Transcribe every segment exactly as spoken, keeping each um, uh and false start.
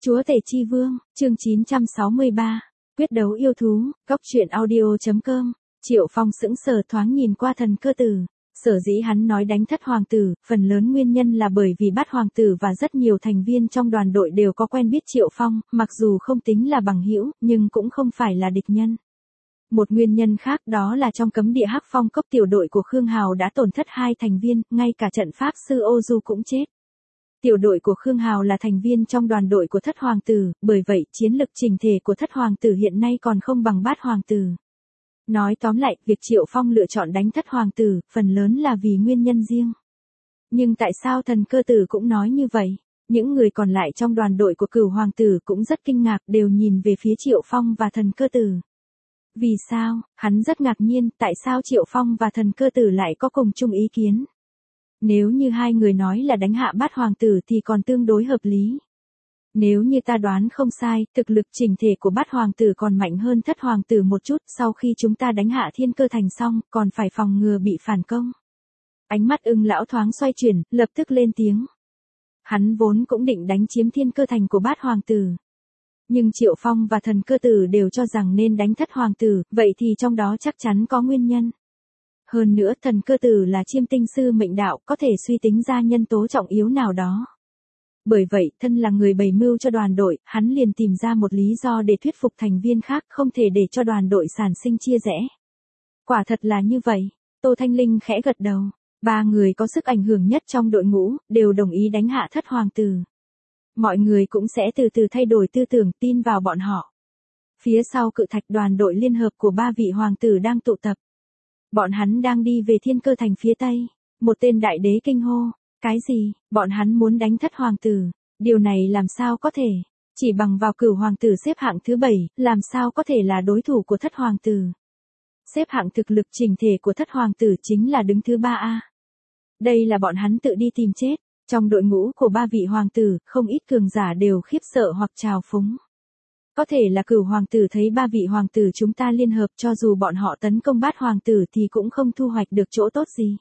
Chúa Tể Chi Vương, chương chín trăm sáu mươi ba, quyết đấu yêu thú, góc truyện audio.com, Triệu Phong sững sờ thoáng nhìn qua Thần Cơ Tử. Sở dĩ hắn nói đánh thất hoàng tử, phần lớn nguyên nhân là bởi vì Bát hoàng tử và rất nhiều thành viên trong đoàn đội đều có quen biết Triệu Phong, mặc dù không tính là bằng hữu, nhưng cũng không phải là địch nhân. Một nguyên nhân khác đó là trong cấm địa Hắc Phong Cốc tiểu đội của Khương Hào đã tổn thất hai thành viên, ngay cả trận pháp sư Ô Du cũng chết. Tiểu đội của Khương Hào là thành viên trong đoàn đội của thất hoàng tử, bởi vậy chiến lực chỉnh thể của thất hoàng tử hiện nay còn không bằng Bát hoàng tử. Nói tóm lại, việc Triệu Phong lựa chọn đánh thất hoàng tử, phần lớn là vì nguyên nhân riêng. Nhưng tại sao Thần Cơ Tử cũng nói như vậy? Những người còn lại trong đoàn đội của Cửu hoàng tử cũng rất kinh ngạc, đều nhìn về phía Triệu Phong và Thần Cơ Tử. Vì sao? Hắn rất ngạc nhiên, tại sao Triệu Phong và Thần Cơ Tử lại có cùng chung ý kiến? Nếu như hai người nói là đánh hạ Bát hoàng tử thì còn tương đối hợp lý. Nếu như ta đoán không sai, thực lực chỉnh thể của Bát hoàng tử còn mạnh hơn thất hoàng tử một chút, sau khi chúng ta đánh hạ Thiên Cơ Thành xong, còn phải phòng ngừa bị phản công. Ánh mắt Ưng lão thoáng xoay chuyển, lập tức lên tiếng. Hắn vốn cũng định đánh chiếm Thiên Cơ Thành của Bát hoàng tử. Nhưng Triệu Phong và Thần Cơ Tử đều cho rằng nên đánh thất hoàng tử, vậy thì trong đó chắc chắn có nguyên nhân. Hơn nữa, Thần Cơ Tử là chiêm tinh sư mệnh đạo, có thể suy tính ra nhân tố trọng yếu nào đó. Bởi vậy, thân là người bày mưu cho đoàn đội, hắn liền tìm ra một lý do để thuyết phục thành viên khác, không thể để cho đoàn đội sản sinh chia rẽ. Quả thật là như vậy, Tô Thanh Linh khẽ gật đầu. Ba người có sức ảnh hưởng nhất trong đội ngũ, đều đồng ý đánh hạ thất hoàng tử. Mọi người cũng sẽ từ từ thay đổi tư tưởng, tin vào bọn họ. Phía sau cự thạch đoàn đội liên hợp của ba vị hoàng tử đang tụ tập. Bọn hắn đang đi về Thiên Cơ Thành phía tây. Một tên đại đế kinh hô. Cái gì? Bọn hắn muốn đánh thất hoàng tử. Điều này làm sao có thể? Chỉ bằng vào Cửu hoàng tử xếp hạng thứ bảy, làm sao có thể là đối thủ của thất hoàng tử? Xếp hạng thực lực chỉnh thể của thất hoàng tử chính là đứng thứ ba a. Đây là bọn hắn tự đi tìm chết. Trong đội ngũ của ba vị hoàng tử, không ít cường giả đều khiếp sợ hoặc trào phúng. Có thể là Cửu hoàng tử thấy ba vị hoàng tử chúng ta liên hợp, cho dù bọn họ tấn công Bát hoàng tử thì cũng không thu hoạch được chỗ tốt gì.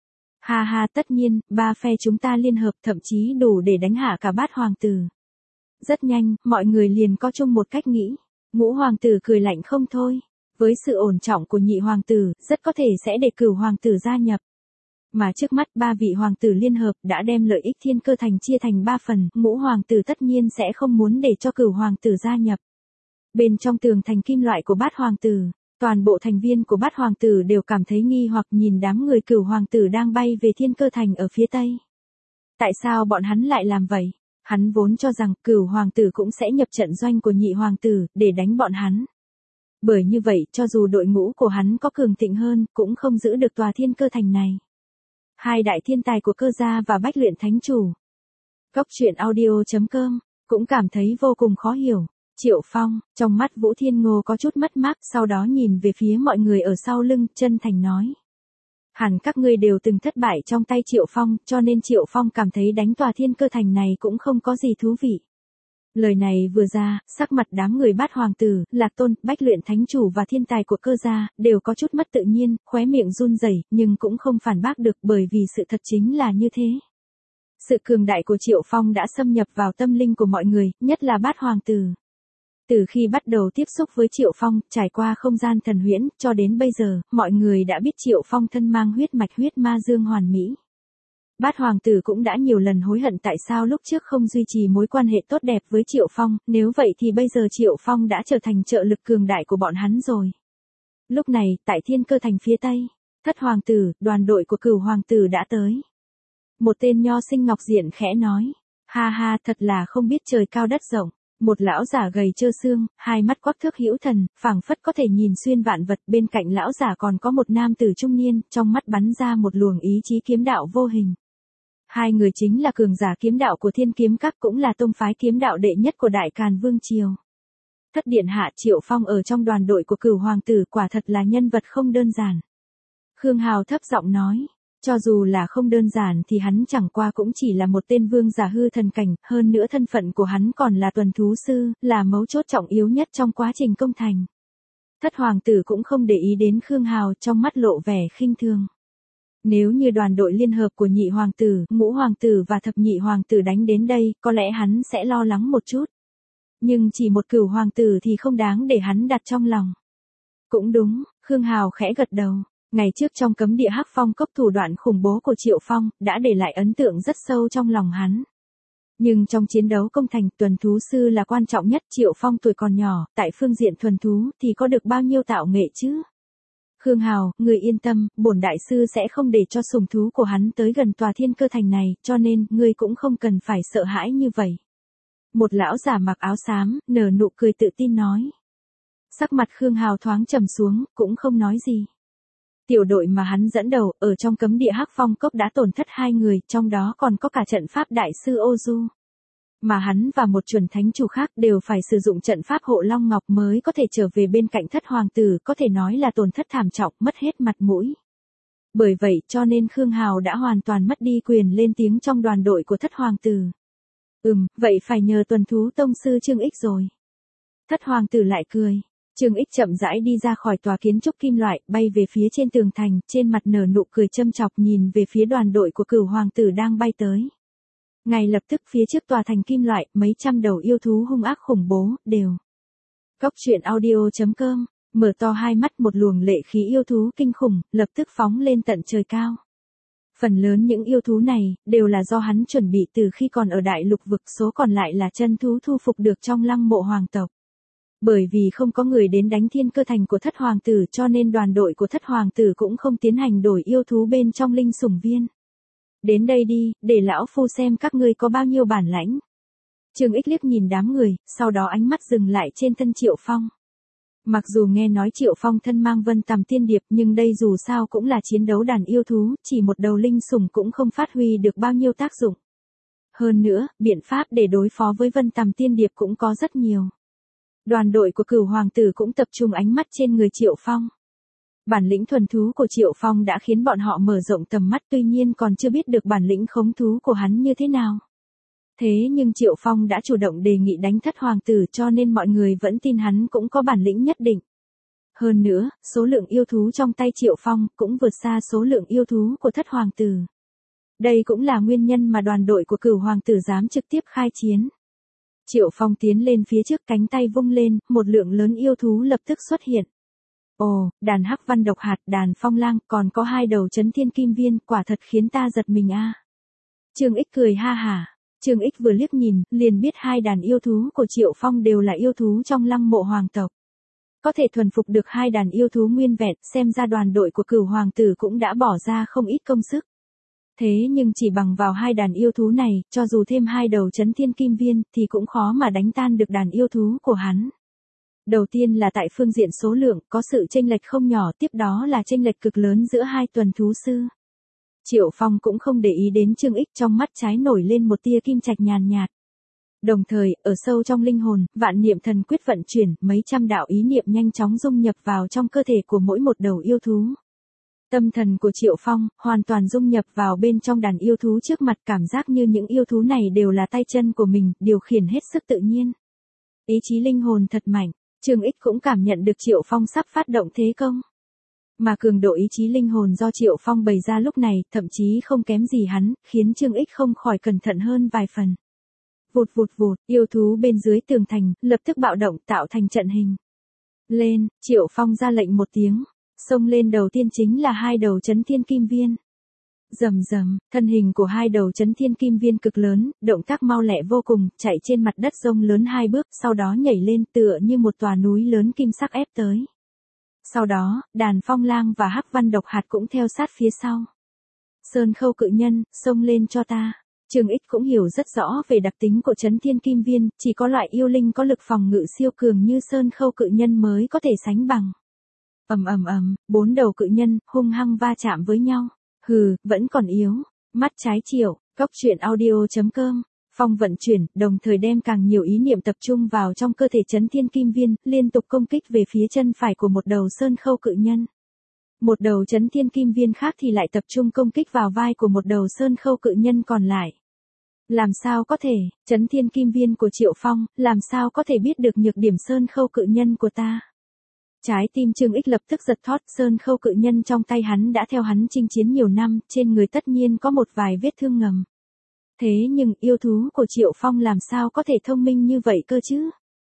Ha ha, tất nhiên, ba phe chúng ta liên hợp thậm chí đủ để đánh hạ cả Bát hoàng tử. Rất nhanh, mọi người liền có chung một cách nghĩ. Ngũ hoàng tử cười lạnh không thôi. Với sự ổn trọng của nhị hoàng tử, rất có thể sẽ để Cửu hoàng tử gia nhập. Mà trước mắt ba vị hoàng tử liên hợp đã đem lợi ích Thiên Cơ Thành chia thành ba phần, ngũ hoàng tử tất nhiên sẽ không muốn để cho Cửu hoàng tử gia nhập. Bên trong tường thành kim loại của Bát hoàng tử, toàn bộ thành viên của Bát hoàng tử đều cảm thấy nghi hoặc nhìn đám người Cửu hoàng tử đang bay về Thiên Cơ Thành ở phía tây. Tại sao bọn hắn lại làm vậy? Hắn vốn cho rằng Cửu hoàng tử cũng sẽ nhập trận doanh của nhị hoàng tử để đánh bọn hắn. Bởi như vậy, cho dù đội ngũ của hắn có cường thịnh hơn, cũng không giữ được tòa Thiên Cơ Thành này. Hai đại thiên tài của Cơ gia và Bách Luyện Thánh Chủ. Góc truyện audio.com cũng cảm thấy vô cùng khó hiểu. Triệu Phong, trong mắt Vũ Thiên Ngô có chút mất mát, sau đó nhìn về phía mọi người ở sau lưng, chân thành nói. Hẳn các ngươi đều từng thất bại trong tay Triệu Phong, cho nên Triệu Phong cảm thấy đánh tòa Thiên Cơ Thành này cũng không có gì thú vị. Lời này vừa ra, sắc mặt đám người Bát hoàng tử, Lạc Tôn, Bách Luyện Thánh Chủ và thiên tài của Cơ gia, đều có chút mất tự nhiên, khóe miệng run rẩy, nhưng cũng không phản bác được bởi vì sự thật chính là như thế. Sự cường đại của Triệu Phong đã xâm nhập vào tâm linh của mọi người, nhất là Bát hoàng tử. Từ khi bắt đầu tiếp xúc với Triệu Phong, trải qua không gian thần huyễn, cho đến bây giờ, mọi người đã biết Triệu Phong thân mang huyết mạch huyết ma dương hoàn mỹ. Bát hoàng tử cũng đã nhiều lần hối hận tại sao lúc trước không duy trì mối quan hệ tốt đẹp với Triệu Phong, nếu vậy thì bây giờ Triệu Phong đã trở thành trợ lực cường đại của bọn hắn rồi. Lúc này, tại Thiên Cơ Thành phía tây, thất hoàng tử, đoàn đội của Cửu hoàng tử đã tới. Một tên nho sinh ngọc diện khẽ nói, ha ha, thật là không biết trời cao đất rộng. Một lão giả gầy trơ xương, hai mắt quắc thước hữu thần, phảng phất có thể nhìn xuyên vạn vật, bên cạnh lão giả còn có một nam tử trung niên, trong mắt bắn ra một luồng ý chí kiếm đạo vô hình. Hai người chính là cường giả kiếm đạo của Thiên Kiếm Các, cũng là tông phái kiếm đạo đệ nhất của Đại Càn Vương Triều. Thất điện hạ Triệu Phong ở trong đoàn đội của Cửu hoàng tử quả thật là nhân vật không đơn giản. Khương Hào thấp giọng nói. Cho dù là không đơn giản thì hắn chẳng qua cũng chỉ là một tên vương giả hư thần cảnh, hơn nữa thân phận của hắn còn là tuần thú sư, là mấu chốt trọng yếu nhất trong quá trình công thành. Thất hoàng tử cũng không để ý đến Khương Hào, trong mắt lộ vẻ khinh thường. Nếu như đoàn đội liên hợp của nhị hoàng tử, ngũ hoàng tử và thập nhị hoàng tử đánh đến đây, có lẽ hắn sẽ lo lắng một chút. Nhưng chỉ một cửu hoàng tử thì không đáng để hắn đặt trong lòng. Cũng đúng, Khương Hào khẽ gật đầu. Ngày trước trong cấm địa Hắc Phong cốc thủ đoạn khủng bố của Triệu Phong, đã để lại ấn tượng rất sâu trong lòng hắn. Nhưng trong chiến đấu công thành, tuần thú sư là quan trọng nhất. Triệu Phong tuổi còn nhỏ, tại phương diện thuần thú thì có được bao nhiêu tạo nghệ chứ? Khương Hào, người yên tâm, bổn đại sư sẽ không để cho sủng thú của hắn tới gần tòa Thiên Cơ Thành này, cho nên, ngươi cũng không cần phải sợ hãi như vậy. Một lão giả mặc áo xám, nở nụ cười tự tin nói. Sắc mặt Khương Hào thoáng trầm xuống, cũng không nói gì. Tiểu đội mà hắn dẫn đầu, ở trong cấm địa Hắc Phong cốc đã tổn thất hai người, trong đó còn có cả trận pháp đại sư Ô Du. Mà hắn và một chuẩn thánh chủ khác đều phải sử dụng trận pháp hộ Long Ngọc mới có thể trở về bên cạnh thất hoàng tử, có thể nói là tổn thất thảm trọng, mất hết mặt mũi. Bởi vậy cho nên Khương Hào đã hoàn toàn mất đi quyền lên tiếng trong đoàn đội của thất hoàng tử. Ừm, vậy phải nhờ tuần thú tông sư Trương Ích rồi. Thất hoàng tử lại cười. Trương Ích chậm rãi đi ra khỏi tòa kiến trúc kim loại, bay về phía trên tường thành, trên mặt nở nụ cười châm chọc nhìn về phía đoàn đội của cửu hoàng tử đang bay tới. Ngay lập tức phía trước tòa thành kim loại, mấy trăm đầu yêu thú hung ác khủng bố, đều. Góc truyện audio chấm com, mở to hai mắt một luồng lệ khí yêu thú kinh khủng, lập tức phóng lên tận trời cao. Phần lớn những yêu thú này, đều là do hắn chuẩn bị từ khi còn ở đại lục vực, số còn lại là chân thú thu phục được trong lăng mộ hoàng tộc. Bởi vì không có người đến đánh Thiên Cơ Thành của thất hoàng tử cho nên đoàn đội của thất hoàng tử cũng không tiến hành đổi yêu thú bên trong linh sủng viên. Đến đây đi, để lão phu xem các ngươi có bao nhiêu bản lãnh. Trương Ích liếc nhìn đám người, sau đó ánh mắt dừng lại trên thân Triệu Phong. Mặc dù nghe nói Triệu Phong thân mang vân tầm tiên điệp nhưng đây dù sao cũng là chiến đấu đàn yêu thú, chỉ một đầu linh sủng cũng không phát huy được bao nhiêu tác dụng. Hơn nữa, biện pháp để đối phó với vân tầm tiên điệp cũng có rất nhiều. Đoàn đội của cửu hoàng tử cũng tập trung ánh mắt trên người Triệu Phong. Bản lĩnh thuần thú của Triệu Phong đã khiến bọn họ mở rộng tầm mắt, tuy nhiên còn chưa biết được bản lĩnh khống thú của hắn như thế nào. Thế nhưng Triệu Phong đã chủ động đề nghị đánh thất hoàng tử cho nên mọi người vẫn tin hắn cũng có bản lĩnh nhất định. Hơn nữa, số lượng yêu thú trong tay Triệu Phong cũng vượt xa số lượng yêu thú của thất hoàng tử. Đây cũng là nguyên nhân mà đoàn đội của cửu hoàng tử dám trực tiếp khai chiến. Triệu Phong tiến lên phía trước, cánh tay vung lên, một lượng lớn yêu thú lập tức xuất hiện. Ồ, đàn hắc văn độc hạt, đàn phong lang, còn có hai đầu chấn thiên kim viên, quả thật khiến ta giật mình a. À. Trương Ích cười ha hả. Trương Ích vừa liếc nhìn, liền biết hai đàn yêu thú của Triệu Phong đều là yêu thú trong lăng mộ hoàng tộc. Có thể thuần phục được hai đàn yêu thú nguyên vẹn, xem ra đoàn đội của cửu hoàng tử cũng đã bỏ ra không ít công sức. Thế nhưng chỉ bằng vào hai đàn yêu thú này, cho dù thêm hai đầu chấn thiên kim viên, thì cũng khó mà đánh tan được đàn yêu thú của hắn. Đầu tiên là tại phương diện số lượng, có sự chênh lệch không nhỏ, tiếp đó là chênh lệch cực lớn giữa hai tuần thú sư. Triệu Phong cũng không để ý đến Trương Ích, trong mắt trái nổi lên một tia kim trạch nhàn nhạt. Đồng thời, ở sâu trong linh hồn, vạn niệm thần quyết vận chuyển, mấy trăm đạo ý niệm nhanh chóng dung nhập vào trong cơ thể của mỗi một đầu yêu thú. Tâm thần của Triệu Phong, hoàn toàn dung nhập vào bên trong đàn yêu thú trước mặt, cảm giác như những yêu thú này đều là tay chân của mình, điều khiển hết sức tự nhiên. Ý chí linh hồn thật mạnh, Trương Ích cũng cảm nhận được Triệu Phong sắp phát động thế công. Mà cường độ ý chí linh hồn do Triệu Phong bày ra lúc này, thậm chí không kém gì hắn, khiến Trương Ích không khỏi cẩn thận hơn vài phần. Vụt vụt vụt, yêu thú bên dưới tường thành, lập tức bạo động tạo thành trận hình. Lên, Triệu Phong ra lệnh một tiếng. Xông lên đầu tiên chính là hai đầu chấn thiên kim viên. Rầm rầm, thân hình của hai đầu chấn thiên kim viên cực lớn, động tác mau lẹ vô cùng, chạy trên mặt đất rông lớn hai bước, sau đó nhảy lên tựa như một tòa núi lớn kim sắc ép tới. Sau đó, đàn phong lang và hắc văn độc hạt cũng theo sát phía sau. Sơn khâu cự nhân, xông lên cho ta. Trương Ích cũng hiểu rất rõ về đặc tính của chấn thiên kim viên, chỉ có loại yêu linh có lực phòng ngự siêu cường như sơn khâu cự nhân mới có thể sánh bằng. Ầm ầm ầm, bốn đầu cự nhân hung hăng va chạm với nhau. Hừ, vẫn còn yếu. Mắt trái Triệu, góc truyện audio chấm com. Phong vận chuyển, đồng thời đem càng nhiều ý niệm tập trung vào trong cơ thể chấn thiên kim viên, liên tục công kích về phía chân phải của một đầu sơn khâu cự nhân. Một đầu chấn thiên kim viên khác thì lại tập trung công kích vào vai của một đầu sơn khâu cự nhân còn lại. Làm sao có thể, chấn thiên kim viên của Triệu Phong, làm sao có thể biết được nhược điểm sơn khâu cự nhân của ta? Trái tim Trương Ích lập tức giật thót, sơn khâu cự nhân trong tay hắn đã theo hắn chinh chiến nhiều năm, trên người tất nhiên có một vài vết thương ngầm. Thế nhưng yêu thú của Triệu Phong làm sao có thể thông minh như vậy cơ chứ?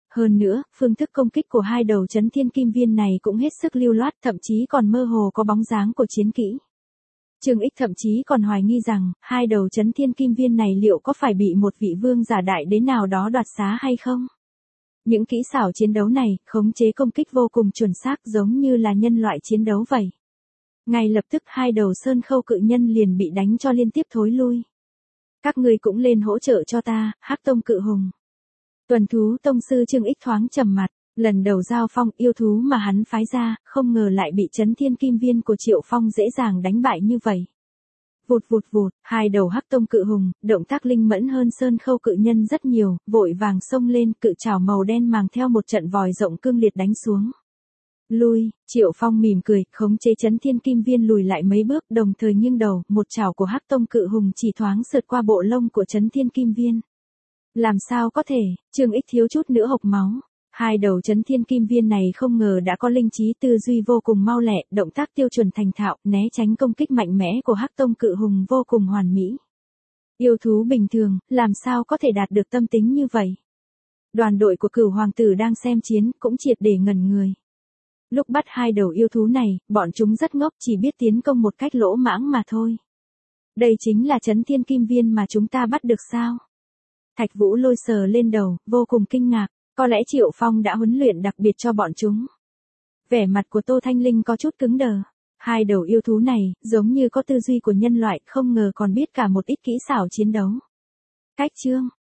Hơn nữa, phương thức công kích của hai đầu chấn thiên kim viên này cũng hết sức lưu loát, thậm chí còn mơ hồ có bóng dáng của chiến kỹ. Trương Ích thậm chí còn hoài nghi rằng, hai đầu chấn thiên kim viên này liệu có phải bị một vị vương giả đại đế nào đó đoạt xá hay không? Những kỹ xảo chiến đấu này, khống chế công kích vô cùng chuẩn xác giống như là nhân loại chiến đấu vậy. Ngay lập tức hai đầu sơn khâu cự nhân liền bị đánh cho liên tiếp thối lui. Các ngươi cũng lên hỗ trợ cho ta, Hắc Tông cự hùng. Tuần thú tông sư Trương Ích thoáng trầm mặt, lần đầu giao phong yêu thú mà hắn phái ra, không ngờ lại bị chấn thiên kim viên của Triệu Phong dễ dàng đánh bại như vậy. Vụt vụt vụt, hai đầu Hắc Tông cự hùng, động tác linh mẫn hơn sơn khâu cự nhân rất nhiều, vội vàng xông lên, cự trảo màu đen mang theo một trận vòi rộng cương liệt đánh xuống. Lui, Triệu Phong mỉm cười, khống chế chấn thiên kim viên lùi lại mấy bước, đồng thời nghiêng đầu, một chảo của Hắc Tông cự hùng chỉ thoáng sượt qua bộ lông của chấn thiên kim viên. Làm sao có thể, Trương Ích thiếu chút nữa hộc máu. Hai đầu chấn thiên kim viên này không ngờ đã có linh trí tư duy vô cùng mau lẹ, động tác tiêu chuẩn thành thạo, né tránh công kích mạnh mẽ của Hắc Tông cự hùng vô cùng hoàn mỹ. Yêu thú bình thường, làm sao có thể đạt được tâm tính như vậy? Đoàn đội của Cửu hoàng tử đang xem chiến, cũng triệt để ngẩn người. Lúc bắt hai đầu yêu thú này, bọn chúng rất ngốc, chỉ biết tiến công một cách lỗ mãng mà thôi. Đây chính là chấn thiên kim viên mà chúng ta bắt được sao? Thạch Vũ Lôi sờ lên đầu, vô cùng kinh ngạc, có lẽ Triệu Phong đã huấn luyện đặc biệt cho bọn chúng. Vẻ mặt của Tô Thanh Linh có chút cứng đờ. Hai đầu yêu thú này, giống như có tư duy của nhân loại, không ngờ còn biết cả một ít kỹ xảo chiến đấu. Cách chương